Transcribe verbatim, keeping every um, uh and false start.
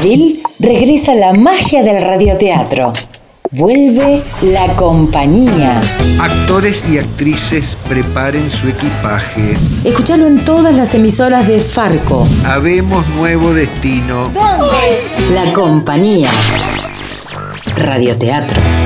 abril regresa la magia del radioteatro. Vuelve La Compañía. Actores y actrices preparen su equipaje. Escuchalo en todas las emisoras de Farco. Habemos nuevo destino. ¿Dónde? La Compañía. Radioteatro.